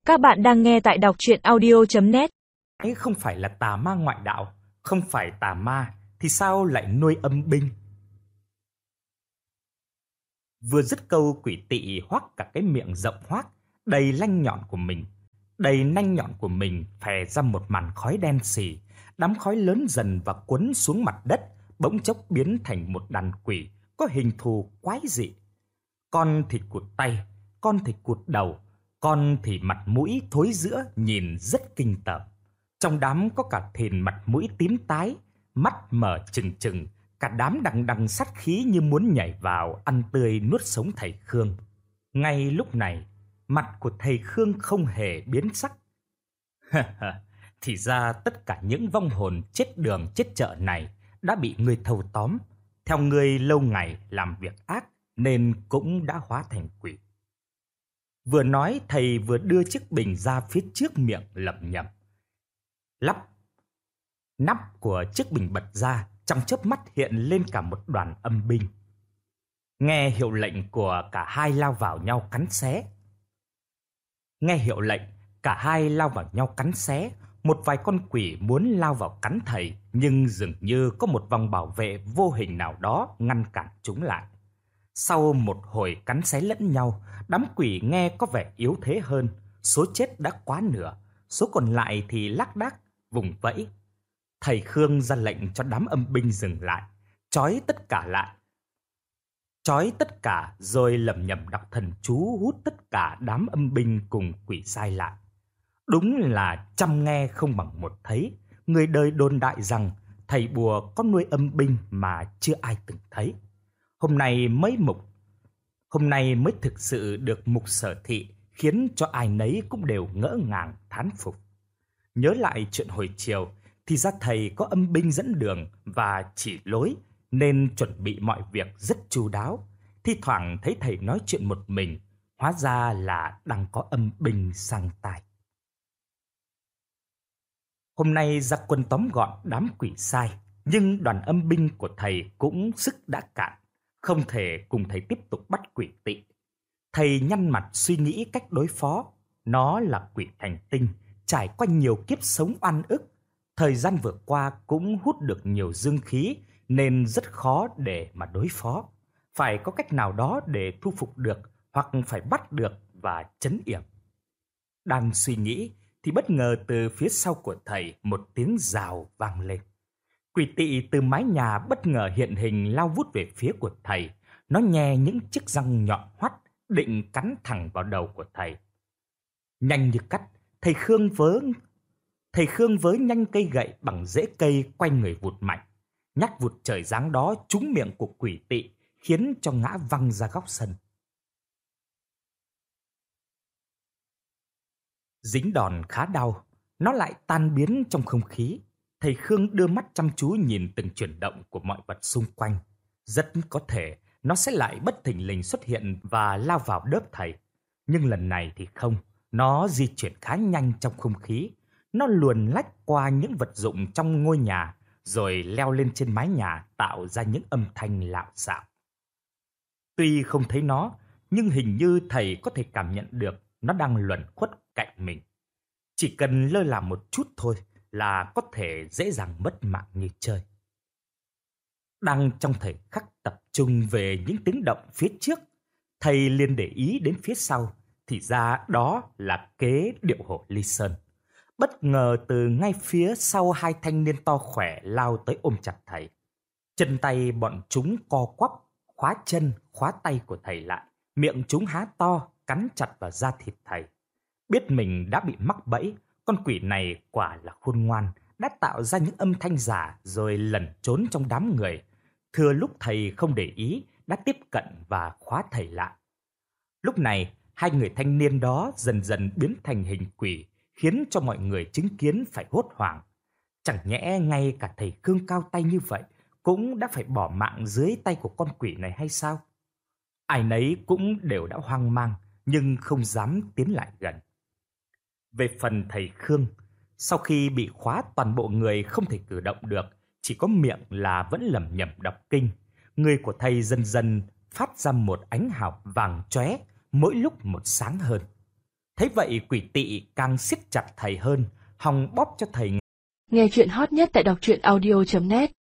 Các bạn đang nghe tại đọc truyện audio.net. Ấy không phải là tà ma ngoại đạo, không phải tà ma thì sao lại nuôi âm binh? Vừa dứt câu, quỷ tỵ hoắc cả cái miệng rộng hoác, đầy nanh nhọn của mình phè ra một màn khói đen sì, đám khói lớn dần và cuốn xuống mặt đất, bỗng chốc biến thành một đàn quỷ có hình thù quái dị. Con thì cụt tay, con thì cụt đầu, con thì mặt mũi thối rữa nhìn rất kinh tởm. Trong đám có cả thìn mặt mũi tím tái, mắt mở trừng trừng, cả đám đằng đằng sát khí như muốn nhảy vào ăn tươi nuốt sống thầy Khương. Ngay lúc này, mặt của thầy Khương không hề biến sắc. Thì ra tất cả những vong hồn chết đường chết chợ này đã bị ngươi thâu tóm, theo ngươi lâu ngày làm việc ác nên cũng đã hóa thành quỷ. Vừa nói, thầy vừa đưa chiếc bình ra phía trước miệng lẩm nhẩm. Nắp của chiếc bình bật ra, trong chớp mắt hiện lên cả một đoàn âm binh. Nghe hiệu lệnh của cả hai lao vào nhau cắn xé. Một vài con quỷ muốn lao vào cắn thầy, nhưng dường như có một vòng bảo vệ vô hình nào đó ngăn cản chúng lại. Sau một hồi cắn xé lẫn nhau, đám quỷ nghe có vẻ yếu thế hơn, số chết đã quá nửa, số còn lại thì lác đác vùng vẫy. Thầy Khương ra lệnh cho đám âm binh dừng lại, trói tất cả rồi lẩm nhẩm đọc thần chú hút tất cả đám âm binh cùng quỷ sai lại. Đúng là trăm nghe không bằng một thấy, người đời đồn đại rằng thầy bùa có nuôi âm binh mà chưa ai từng thấy. Hôm nay mới thực sự được mục sở thị, khiến cho ai nấy cũng đều ngỡ ngàng thán phục. Nhớ lại chuyện hồi chiều, thì ra thầy có âm binh dẫn đường và chỉ lối, nên chuẩn bị mọi việc rất chu đáo. Thi thoảng thấy thầy nói chuyện một mình, hóa ra là đang có âm binh sang tai. Hôm nay ra quân tóm gọn đám quỷ sai, nhưng đoàn âm binh của thầy cũng sức đã cạn, không thể cùng thầy tiếp tục bắt quỷ tỵ. Thầy nhăn mặt suy nghĩ cách đối phó. Nó là quỷ thành tinh, trải qua nhiều kiếp sống oan ức. Thời gian vừa qua cũng hút được nhiều dương khí, nên rất khó để mà đối phó. Phải có cách nào đó để thu phục được, hoặc phải bắt được và trấn yểm. Đang suy nghĩ thì bất ngờ từ phía sau của thầy một tiếng rào vang lên. Quỷ tỵ từ mái nhà bất ngờ hiện hình lao vút về phía của thầy. Nó nhe những chiếc răng nhọn hoắt, định cắn thẳng vào đầu của thầy. Nhanh như cắt, thầy Khương vớ nhanh cây gậy bằng rễ cây quay người vụt mạnh. Nhát vụt trời giáng đó trúng miệng của quỷ tỵ, khiến cho ngã văng ra góc sân. Dính đòn khá đau, nó lại tan biến trong không khí. Thầy Khương đưa mắt chăm chú nhìn từng chuyển động của mọi vật xung quanh. Rất có thể nó sẽ lại bất thình lình xuất hiện và lao vào đớp thầy. Nhưng lần này thì không, nó di chuyển khá nhanh trong không khí. Nó luồn lách qua những vật dụng trong ngôi nhà, rồi leo lên trên mái nhà tạo ra những âm thanh lạo xạo. Tuy không thấy nó, nhưng hình như thầy có thể cảm nhận được nó đang luẩn khuất cạnh mình. Chỉ cần lơ là một chút thôi là có thể dễ dàng mất mạng như chơi. Đang trong thời khắc tập trung về những tiếng động phía trước, thầy liền để ý đến phía sau, thì ra đó là kế điệu hổ Ly Sơn. Bất ngờ từ ngay phía sau, hai thanh niên to khỏe lao tới ôm chặt thầy. Chân tay bọn chúng co quắp, khóa chân, khóa tay của thầy lại. Miệng chúng há to, cắn chặt vào da thịt thầy. Biết mình đã bị mắc bẫy, con quỷ này quả là khôn ngoan, đã tạo ra những âm thanh giả rồi lẩn trốn trong đám người. Thừa lúc thầy không để ý, đã tiếp cận và khóa thầy lại. Lúc này, hai người thanh niên đó dần dần biến thành hình quỷ, khiến cho mọi người chứng kiến phải hốt hoảng. Chẳng nhẽ ngay cả thầy Khương cao tay như vậy cũng đã phải bỏ mạng dưới tay của con quỷ này hay sao? Ai nấy cũng đều đã hoang mang, nhưng không dám tiến lại gần. Về phần thầy Khương, sau khi bị khóa toàn bộ người không thể cử động được, chỉ có miệng là vẫn lẩm nhẩm đọc kinh. Người của thầy dần dần phát ra một ánh hào vàng chóe, mỗi lúc một sáng hơn. Thấy vậy quỷ tỵ càng siết chặt thầy hơn, hòng bóp cho thầy. Nghe chuyện hot nhất tại đọc truyện audio.net